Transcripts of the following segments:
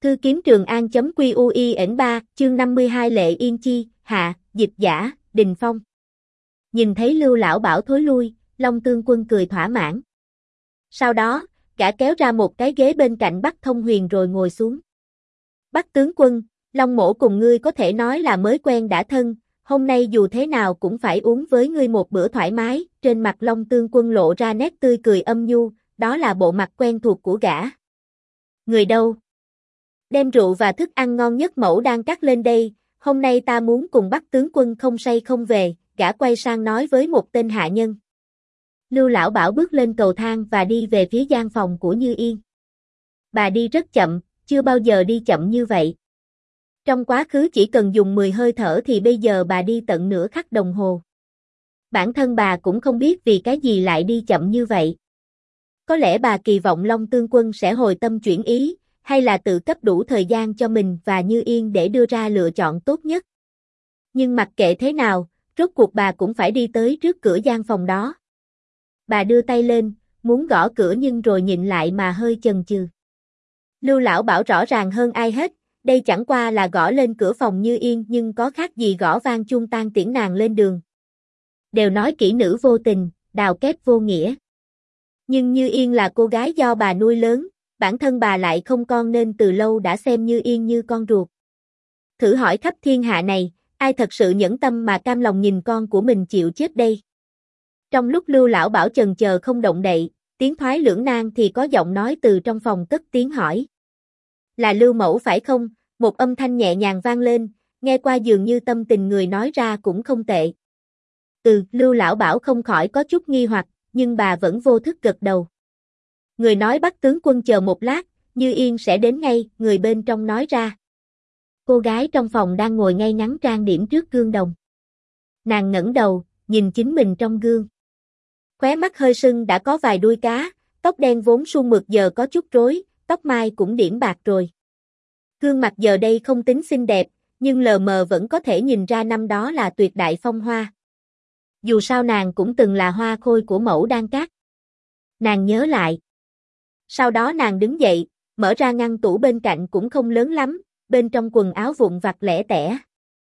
Thư kiếm Trường An.quy.ui.3, chương 52 Lệ Yên Chi, hạ, dịch giả, Đình Phong. Nhìn thấy Lưu lão bảo thối lui, Long Tương Quân cười thỏa mãn. Sau đó, gã kéo ra một cái ghế bên cạnh Bắc Thông Huyền rồi ngồi xuống. Bắc tướng quân, Long mỗ cùng ngươi có thể nói là mới quen đã thân, hôm nay dù thế nào cũng phải uống với ngươi một bữa thoải mái. Trên mặt Long Tương Quân lộ ra nét tươi cười âm nhu, đó là bộ mặt quen thuộc của gã. Người đâu? Đem rượu và thức ăn ngon nhất mẫu đang cắt lên đây, hôm nay ta muốn cùng Bắc tướng quân không say không về. Gã quay sang nói với một tên hạ nhân. Lưu lão bảo bước lên cầu thang và đi về phía gian phòng của Như Yên. Bà đi rất chậm, chưa bao giờ đi chậm như vậy. Trong quá khứ chỉ cần dùng 10 hơi thở thì bây giờ bà đi tận nửa khắc đồng hồ. Bản thân bà cũng không biết vì cái gì lại đi chậm như vậy. Có lẽ bà kỳ vọng Long Tương Quân sẽ hồi tâm chuyển ý, hay là tự cấp đủ thời gian cho mình và Như Yên để đưa ra lựa chọn tốt nhất. Nhưng mặc kệ thế nào, rốt cuộc bà cũng phải đi tới trước cửa gian phòng đó. Bà đưa tay lên, muốn gõ cửa nhưng rồi nhịn lại mà hơi chần chừ. Lưu lão bảo rõ ràng hơn ai hết, đây chẳng qua là gõ lên cửa phòng Như Yên nhưng có khác gì gõ vang chuông tan tiễn nàng lên đường. Đều nói kỹ nữ vô tình, đào kép vô nghĩa. Nhưng Như Yên là cô gái do bà nuôi lớn, bản thân bà lại không con nên từ lâu đã xem Như Yên như con ruột. Thử hỏi khắp thiên hạ này, ai thật sự nhẫn tâm mà cam lòng nhìn con của mình chịu chết đây? Trong lúc Lưu lão bảo chần chờ không động đậy, tiếng thoái lưỡng nan thì có giọng nói từ trong phòng cất tiếng hỏi. Là Lưu mẫu phải không? Một âm thanh nhẹ nhàng vang lên, nghe qua dường như tâm tình người nói ra cũng không tệ. Lưu lão bảo không khỏi có chút nghi hoặc, nhưng bà vẫn vô thức gật đầu. Người nói Bắc tướng quân chờ một lát, Như Yên sẽ đến ngay, người bên trong nói ra. Cô gái trong phòng đang ngồi ngay ngắn trang điểm trước gương đồng. Nàng ngẩng đầu, nhìn chính mình trong gương. Khóe mắt hơi sưng đã có vài đuôi cá, tóc đen vốn suôn mượt giờ có chút rối, tóc mai cũng điểm bạc rồi. Gương mặt giờ đây không tính xinh đẹp, nhưng lờ mờ vẫn có thể nhìn ra năm đó là tuyệt đại phong hoa. Dù sao nàng cũng từng là hoa khôi của mẫu Đan Cát. Nàng nhớ lại. Sau đó nàng đứng dậy, mở ra ngăn tủ bên cạnh cũng không lớn lắm, bên trong quần áo vụn vặt lẻ tẻ.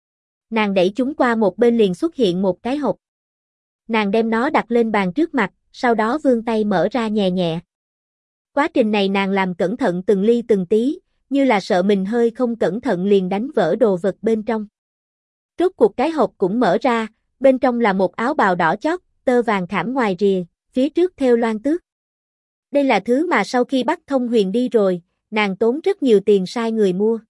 Nàng đẩy chúng qua một bên liền xuất hiện một cái hộp. Nàng đem nó đặt lên bàn trước mặt, sau đó vươn tay mở ra nhẹ nhẹ. Quá trình này nàng làm cẩn thận từng ly từng tí, như là sợ mình hơi không cẩn thận liền đánh vỡ đồ vật bên trong. Rốt cuộc cái hộp cũng mở ra, bên trong là một áo bào đỏ chót, tơ vàng khảm ngoài rìa, phía trước thêu loan tước. Đây là thứ mà sau khi Bắc Thông Huyền đi rồi, nàng tốn rất nhiều tiền sai người mua.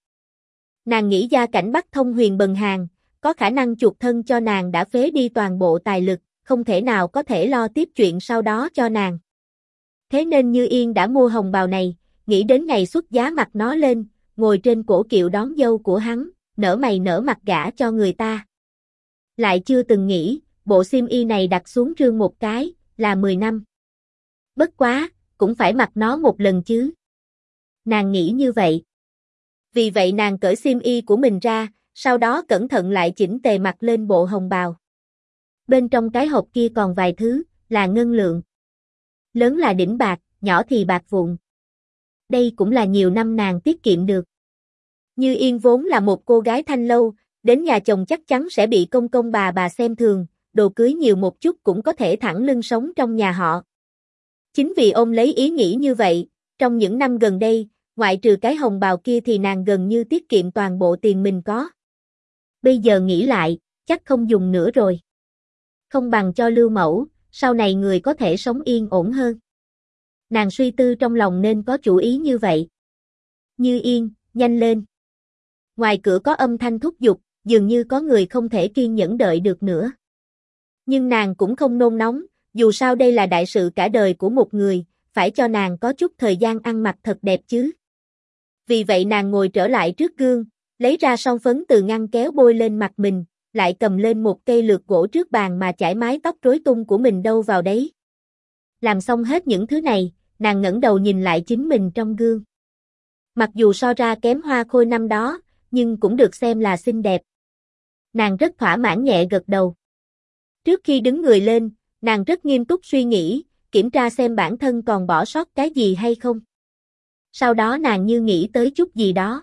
Nàng nghĩ gia cảnh Bắc Thông Huyền bần hàng, có khả năng chuộc thân cho nàng đã phế đi toàn bộ tài lực, không thể nào có thể lo tiếp chuyện sau đó cho nàng. Thế nên Như Yên đã mua hồng bào này, nghĩ đến ngày xuất giá mặc nó lên, ngồi trên cổ kiệu đón dâu của hắn, nở mày nở mặt gả cho người ta. Lại chưa từng nghĩ, bộ xiêm y này đặt xuống rương một cái, là 10 năm. Bất quá, cũng phải mặc nó một lần chứ. Nàng nghĩ như vậy. Vì vậy nàng cởi xiêm y của mình ra, sau đó cẩn thận lại chỉnh tề mặc lên bộ hồng bào. Bên trong cái hộp kia còn vài thứ, là ngân lượng. Lớn là đỉnh bạc, nhỏ thì bạc vụn. Đây cũng là nhiều năm nàng tiết kiệm được. Như Yên vốn là một cô gái thanh lâu, đến nhà chồng chắc chắn sẽ bị công công bà xem thường, đồ cưới nhiều một chút cũng có thể thẳng lưng sống trong nhà họ. Chính vì ôm lấy ý nghĩ như vậy, trong những năm gần đây, ngoại trừ cái hồng bào kia thì nàng gần như tiết kiệm toàn bộ tiền mình có. Bây giờ nghĩ lại, chắc không dùng nữa rồi. Không bằng cho Lưu mẫu, sau này người có thể sống yên ổn hơn. Nàng suy tư trong lòng nên có chủ ý như vậy. Như Yên, nhanh lên. Ngoài cửa có âm thanh thúc giục, dường như có người không thể kiên nhẫn đợi được nữa. Nhưng nàng cũng không nôn nóng, dù sao đây là đại sự cả đời của một người, phải cho nàng có chút thời gian ăn mặc thật đẹp chứ. Vì vậy nàng ngồi trở lại trước gương, lấy ra son phấn từ ngăn kéo bôi lên mặt mình, lại cầm lên một cây lược gỗ trước bàn mà chải mái tóc rối tung của mình đâu vào đấy. Làm xong hết những thứ này, nàng ngẩng đầu nhìn lại chính mình trong gương. Mặc dù so ra kém hoa khôi năm đó, nhưng cũng được xem là xinh đẹp. Nàng rất thỏa mãn nhẹ gật đầu. Trước khi đứng người lên, nàng rất nghiêm túc suy nghĩ, kiểm tra xem bản thân còn bỏ sót cái gì hay không. Sau đó nàng như nghĩ tới chút gì đó.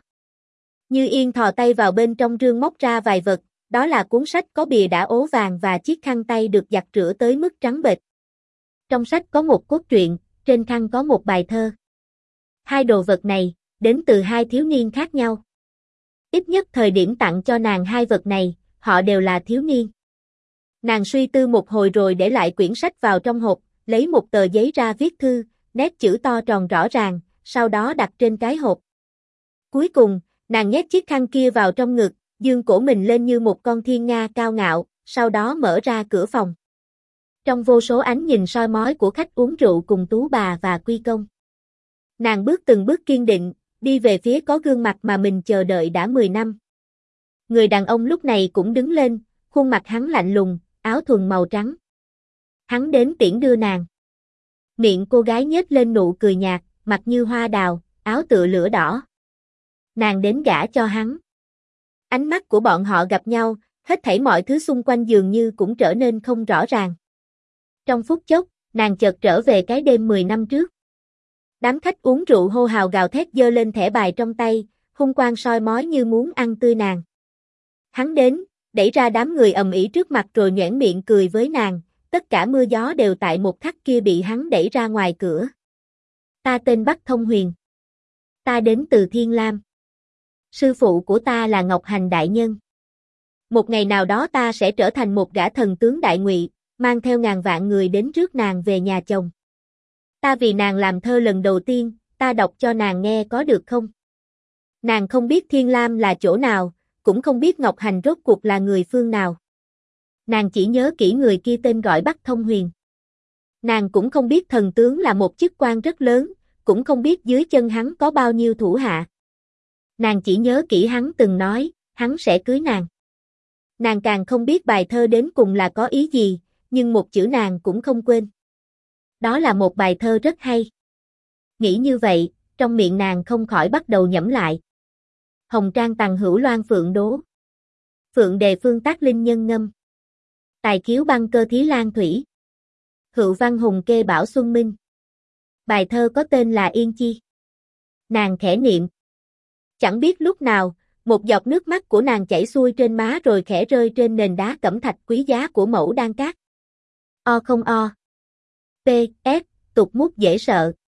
Như Yên thò tay vào bên trong rương móc ra vài vật, đó là cuốn sách có bìa đã ố vàng và chiếc khăn tay được giặt rửa tới mức trắng bệch. Trong sách có một cốt truyện, trên khăn có một bài thơ. Hai đồ vật này, đến từ hai thiếu niên khác nhau. Ít nhất thời điểm tặng cho nàng hai vật này, họ đều là thiếu niên. Nàng suy tư một hồi rồi để lại quyển sách vào trong hộp, lấy một tờ giấy ra viết thư, nét chữ to tròn rõ ràng, sau đó đặt trên cái hộp. Cuối cùng, nàng nhét chiếc khăn kia vào trong ngực, dương cổ mình lên như một con thiên nga cao ngạo, sau đó mở ra cửa phòng. Trong vô số ánh nhìn soi mói của khách uống rượu cùng Tú bà và Quy Công. Nàng bước từng bước kiên định, đi về phía có gương mặt mà mình chờ đợi đã 10 năm. Người đàn ông lúc này cũng đứng lên, khuôn mặt hắn lạnh lùng, áo thuần màu trắng. Hắn đến tiễn đưa nàng. Miệng cô gái nhếch lên nụ cười nhạt, mặt như hoa đào, áo tựa lửa đỏ. Nàng đến gả cho hắn. Ánh mắt của bọn họ gặp nhau, hết thảy mọi thứ xung quanh dường như cũng trở nên không rõ ràng. Trong phút chốc, nàng chợt trở về cái đêm 10 năm trước. Đám khách uống rượu hô hào gào thét giơ lên thẻ bài trong tay, hung quang soi mói như muốn ăn tươi nàng. Hắn đến, đẩy ra đám người ầm ĩ trước mặt rồi nhoẻn miệng cười với nàng, tất cả mưa gió đều tại một khắc kia bị hắn đẩy ra ngoài cửa. Ta tên Bắc Thông Huyền. Ta đến từ Thiên Lam. Sư phụ của ta là Ngọc Hành đại nhân. Một ngày nào đó ta sẽ trở thành một gã thần tướng đại ngụy, mang theo ngàn vạn người đến rước nàng về nhà chồng. Ta vì nàng làm thơ lần đầu tiên, ta đọc cho nàng nghe có được không? Nàng không biết Thiên Lam là chỗ nào, cũng không biết Ngọc Hành rốt cuộc là người phương nào. Nàng chỉ nhớ kỹ người kia tên gọi Bắc Thông Huyền. Nàng cũng không biết thần tướng là một chức quan rất lớn, cũng không biết dưới chân hắn có bao nhiêu thủ hạ. Nàng chỉ nhớ kỹ hắn từng nói, hắn sẽ cưới nàng. Nàng càng không biết bài thơ đến cùng là có ý gì, nhưng một chữ nàng cũng không quên. Đó là một bài thơ rất hay. Nghĩ như vậy, trong miệng nàng không khỏi bắt đầu nhẩm lại. Hồng trang tằng hữu loan phượng đố. Phượng đề phương tác linh nhân ngâm. Tài khiếu băng cơ thí lan thủy. Hữu văn hùng kê bảo xuân minh. Bài thơ có tên là Yên Chi. Nàng khẽ niệm. Chẳng biết lúc nào, một giọt nước mắt của nàng chảy xuôi trên má rồi khẽ rơi trên nền đá cẩm thạch quý giá của mẫu đan cát. O không o. P, S, tục mút dễ sợ.